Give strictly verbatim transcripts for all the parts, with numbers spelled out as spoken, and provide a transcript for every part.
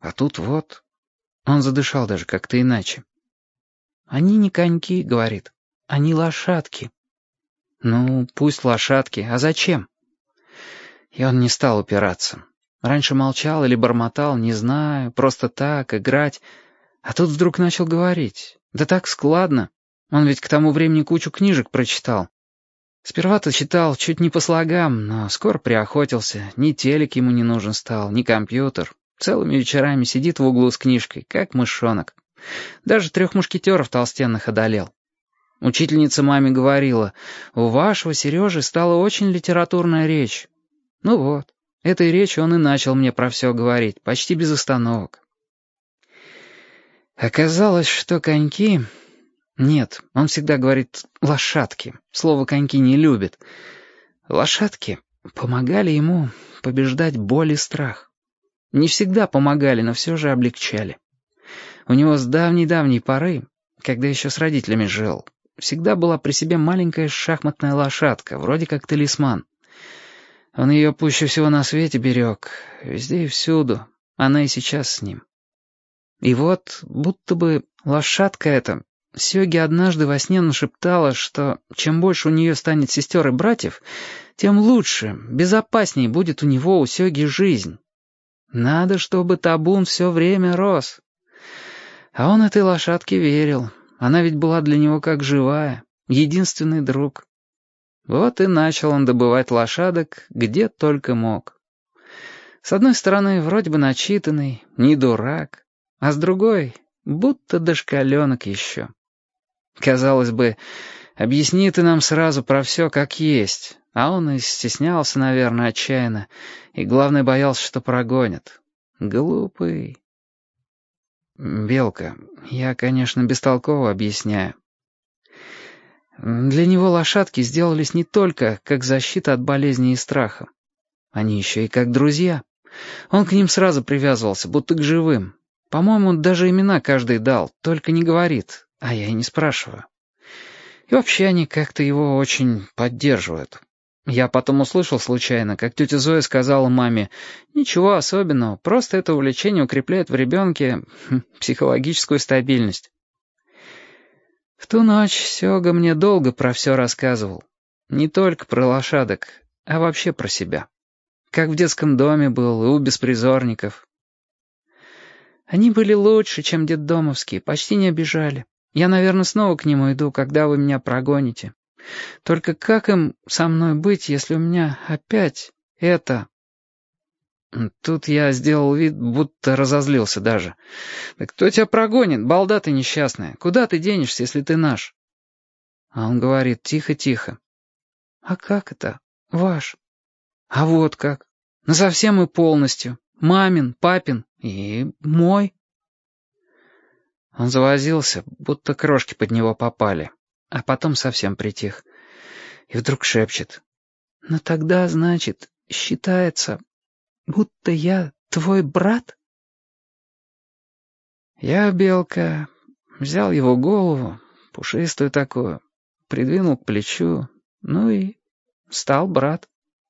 А тут вот... Он задышал даже как-то иначе. «Они не коньки», — говорит, — «они лошадки». «Ну, пусть лошадки. А зачем?» И он не стал упираться. Раньше молчал или бормотал, не знаю, просто так, играть. А тут вдруг начал говорить. Да так складно. Он ведь к тому времени кучу книжек прочитал. Сперва-то читал чуть не по слогам, но скоро приохотился. Ни телек ему не нужен стал, ни компьютер. Целыми вечерами сидит в углу с книжкой, как мышонок. Даже трех мушкетеров толстенных одолел. Учительница маме говорила, у вашего Сережи стала очень литературная речь. Ну вот, этой речью он и начал мне про все говорить, почти без остановок. Оказалось, что коньки... Нет, он всегда говорит «лошадки». Слово «коньки» не любит. Лошадки помогали ему побеждать боль и страх. Не всегда помогали, но все же облегчали. У него с давней-давней поры, когда еще с родителями жил, всегда была при себе маленькая шахматная лошадка, вроде как талисман. Он ее пуще всего на свете берег, везде и всюду, она и сейчас с ним. И вот, будто бы лошадка эта, Сёге однажды во сне нашептала, что чем больше у нее станет сестер и братьев, тем лучше, безопаснее будет у него, у Сёги, жизнь. Надо, чтобы табун все время рос. А он этой лошадке верил. Она ведь была для него как живая, единственный друг. Вот и начал он добывать лошадок, где только мог. С одной стороны, вроде бы начитанный, не дурак, а с другой, будто дошкаленок еще. Казалось бы, объясни ты нам сразу про все как есть, а он и стеснялся, наверное, отчаянно, и, главное, боялся, что прогонят. Глупый. Белка, я, конечно, бестолково объясняю. Для него лошадки сделались не только как защита от болезни и страха. Они еще и как друзья. Он к ним сразу привязывался, будто к живым. По-моему, даже имена каждый дал, только не говорит, а я и не спрашиваю. И вообще они как-то его очень поддерживают. Я потом услышал случайно, как тетя Зоя сказала маме, «Ничего особенного, просто это увлечение укрепляет в ребенке хм, психологическую стабильность». В ту ночь Сёга мне долго про все рассказывал. Не только про лошадок, а вообще про себя. Как в детском доме был и у беспризорников. Они были лучше, чем детдомовские, почти не обижали. Я, наверное, снова к нему иду, когда вы меня прогоните. Только как им со мной быть, если у меня опять это... Тут я сделал вид, будто разозлился даже. «Да кто тебя прогонит, балда ты несчастная? Куда ты денешься, если ты наш?» А он говорит тихо-тихо. «А как это? Ваш?» «А вот как. Насовсем и полностью. Мамин, папин и мой». Он завозился, будто крошки под него попали, а потом совсем притих. И вдруг шепчет. «Но тогда, значит, считается, будто я твой брат?» Я, Белка, взял его голову, пушистую такую, придвинул к плечу, ну и стал брат.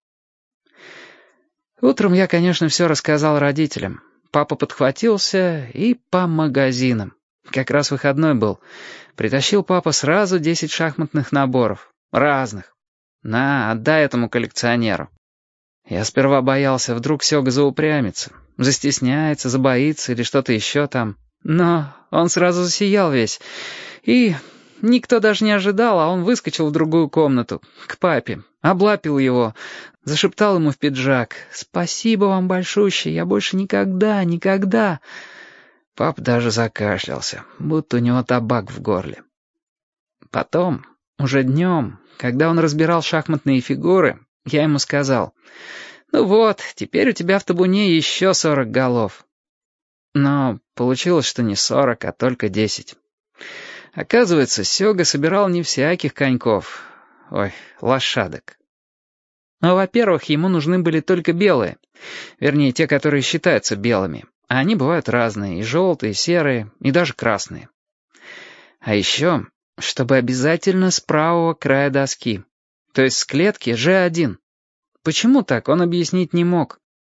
Утром я, конечно, все рассказал родителям. Папа подхватился и по магазинам. Как раз выходной был. Притащил папа сразу десять шахматных наборов. Разных. На, отдай этому коллекционеру. Я сперва боялся, вдруг Сёга заупрямится. Застесняется, забоится или что-то еще там. Но он сразу засиял весь. И никто даже не ожидал, а он выскочил в другую комнату, к папе. Облапил его, зашептал ему в пиджак. «Спасибо вам большущее, я больше никогда, никогда...» Пап даже закашлялся, будто у него табак в горле. Потом, уже днем, когда он разбирал шахматные фигуры, я ему сказал, «Ну вот, теперь у тебя в табуне еще сорок голов». Но получилось, что не сорок, а только десять. Оказывается, Сёга собирал не всяких коньков, ой, лошадок. Но, во-первых, ему нужны были только белые, вернее, те, которые считаются белыми. А они бывают разные, и желтые, и серые, и даже красные. А еще, чтобы обязательно с правого края доски, то есть с клетки же один. Почему так, он объяснить не мог.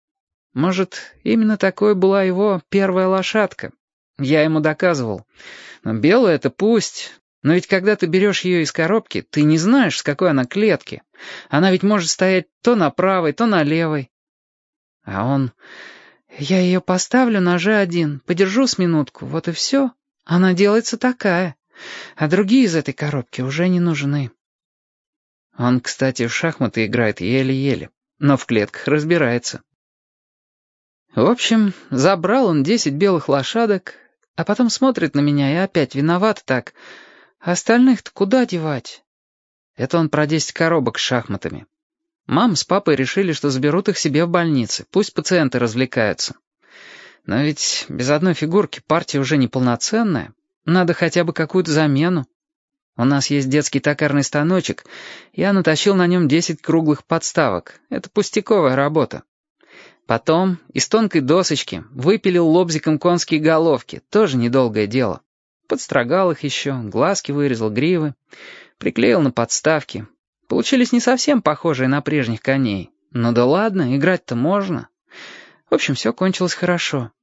Может, именно такой была его первая лошадка. Я ему доказывал. Но белая — это пусть. Но ведь когда ты берешь ее из коробки, ты не знаешь, с какой она клетки. Она ведь может стоять то на правой, то на левой. А он... Я ее поставлю на же один, подержу с минутку, вот и все. Она делается такая. А другие из этой коробки уже не нужны. Он, кстати, в шахматы играет еле-еле, но в клетках разбирается. В общем, забрал он десять белых лошадок, а потом смотрит на меня и опять виноват так. А остальных-то куда девать? Это он про десять коробок с шахматами. Мама с папой решили, что заберут их себе в больнице, пусть пациенты развлекаются. Но ведь без одной фигурки партия уже неполноценная. Надо хотя бы какую-то замену. У нас есть детский токарный станочек, я натащил на нем десять круглых подставок. Это пустяковая работа. Потом из тонкой досочки выпилил лобзиком конские головки, тоже недолгое дело. Подстрогал их еще, глазки вырезал, гривы, приклеил на подставки. Получились не совсем похожие на прежних коней. Ну да ладно, играть-то можно. В общем, все кончилось хорошо.